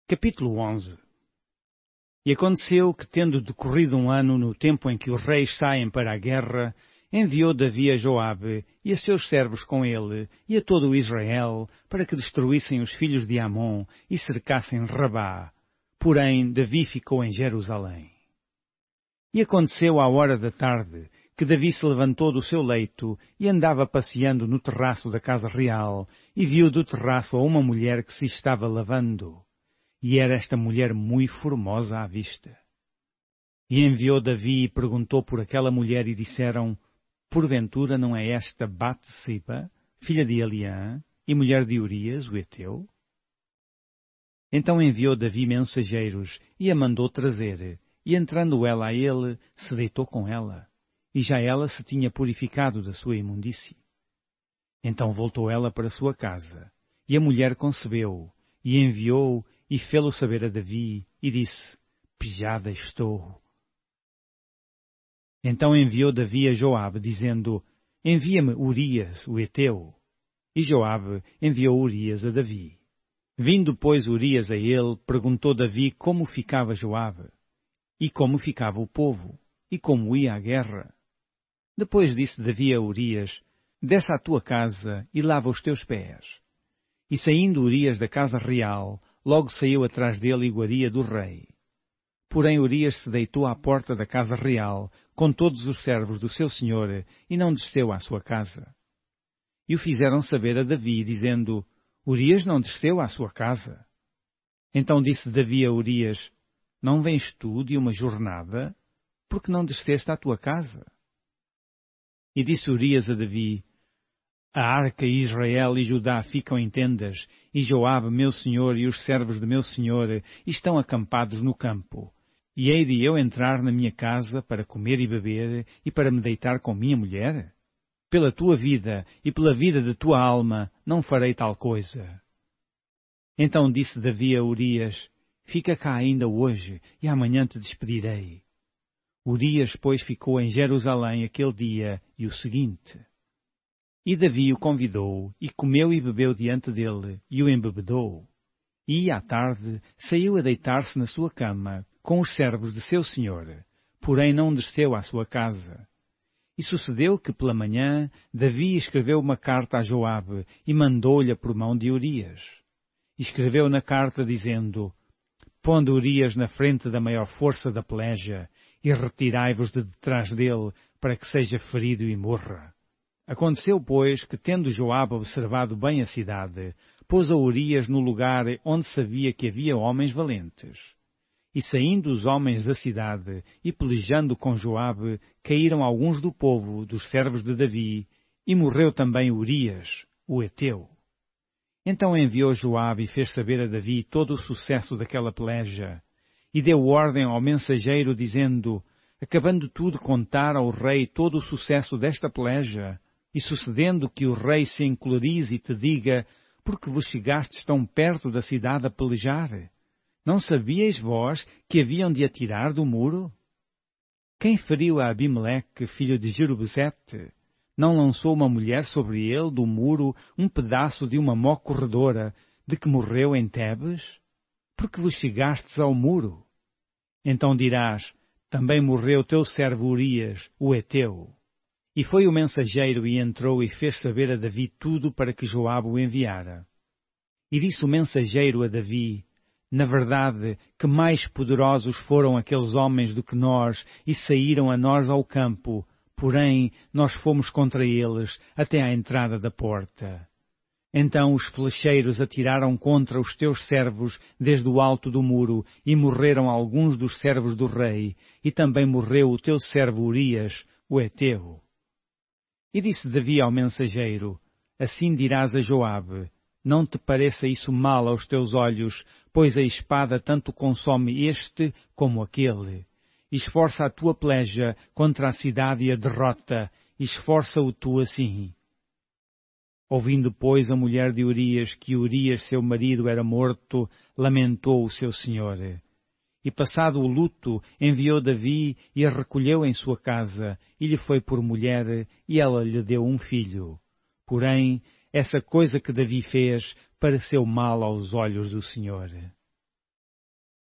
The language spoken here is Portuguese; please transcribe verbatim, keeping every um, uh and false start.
Capítulo onze. E aconteceu que, tendo decorrido um ano no tempo em que os reis saem para a guerra, enviou Davi a Joabe e a seus servos com ele e a todo o Israel para que destruíssem os filhos de Amon e cercassem Rabá. Porém, Davi ficou em Jerusalém. E aconteceu à hora da tarde que Davi se levantou do seu leito e andava passeando no terraço da casa real e viu do terraço a uma mulher que se estava lavando. E era esta mulher muito formosa à vista. E enviou Davi e perguntou por aquela mulher e disseram: porventura não é esta Bat-seba, filha de Eliã, e mulher de Urias, o heteu? Então enviou Davi mensageiros e a mandou trazer, e entrando ela a ele, se deitou com ela, e já ela se tinha purificado da sua imundície. Então voltou ela para sua casa, e a mulher concebeu, e enviou e fê-lo saber a Davi, e disse: pejada estou. Então enviou Davi a Joabe, dizendo: envia-me Urias, o heteu. E Joabe enviou Urias a Davi. Vindo, pois, Urias a ele, perguntou Davi como ficava Joabe, e como ficava o povo, e como ia a guerra. Depois disse Davi a Urias: desce à tua casa e lava os teus pés. E saindo Urias da casa real, logo saiu atrás dele iguaria do rei. Porém Urias se deitou à porta da casa real, com todos os servos do seu senhor, e não desceu à sua casa. E o fizeram saber a Davi, dizendo: Urias não desceu à sua casa. Então disse Davi a Urias: não vens tu de uma jornada? Porque não desceste à tua casa? E disse Urias a Davi: a arca e Israel e Judá ficam em tendas, e Joabe, meu senhor, e os servos de meu senhor estão acampados no campo. E hei de eu entrar na minha casa para comer e beber, e para me deitar com minha mulher? Pela tua vida e pela vida de tua alma não farei tal coisa. Então disse Davi a Urias: fica cá ainda hoje, e amanhã te despedirei. Urias, pois, ficou em Jerusalém aquele dia e o seguinte. E Davi o convidou, e comeu e bebeu diante dele, e o embebedou. E, à tarde, saiu a deitar-se na sua cama, com os servos de seu senhor, porém não desceu à sua casa. E sucedeu que, pela manhã, Davi escreveu uma carta a Joabe, e mandou-lhe por mão de Urias. Escreveu na carta, dizendo: pondo Urias na frente da maior força da peleja, e retirai-vos de detrás dele, para que seja ferido e morra. Aconteceu, pois, que, tendo Joabe observado bem a cidade, pôs a Urias no lugar onde sabia que havia homens valentes. E saindo os homens da cidade, e pelejando com Joabe, caíram alguns do povo, dos servos de Davi, e morreu também Urias, o heteu. Então enviou Joabe e fez saber a Davi todo o sucesso daquela peleja, e deu ordem ao mensageiro, dizendo: acabando tu de contar ao rei todo o sucesso desta peleja, e sucedendo que o rei se encolerize e te diga: porque vos chegastes tão perto da cidade a pelejar? Não sabíeis vós que haviam de atirar do muro? Quem feriu a Abimeleque, filho de Jerubezete? Não lançou uma mulher sobre ele do muro um pedaço de uma mó corredora, de que morreu em Tebes? Porque vos chegastes ao muro? Então dirás: também morreu teu servo Urias, o heteu. E foi o mensageiro e entrou e fez saber a Davi tudo para que Joabe o enviara. E disse o mensageiro a Davi: na verdade, que mais poderosos foram aqueles homens do que nós, e saíram a nós ao campo, porém nós fomos contra eles até à entrada da porta. Então os flecheiros atiraram contra os teus servos desde o alto do muro, e morreram alguns dos servos do rei, e também morreu o teu servo Urias, o heteu. E disse Davi ao mensageiro: assim dirás a Joabe: não te pareça isso mal aos teus olhos, pois a espada tanto consome este como aquele. Esforça a tua peleja contra a cidade e a derrota, esforça-o tu assim. Ouvindo, pois, a mulher de Urias que Urias, seu marido, era morto, lamentou o seu senhor. E passado o luto, enviou Davi e a recolheu em sua casa, e lhe foi por mulher, e ela lhe deu um filho. Porém, essa coisa que Davi fez pareceu mal aos olhos do Senhor.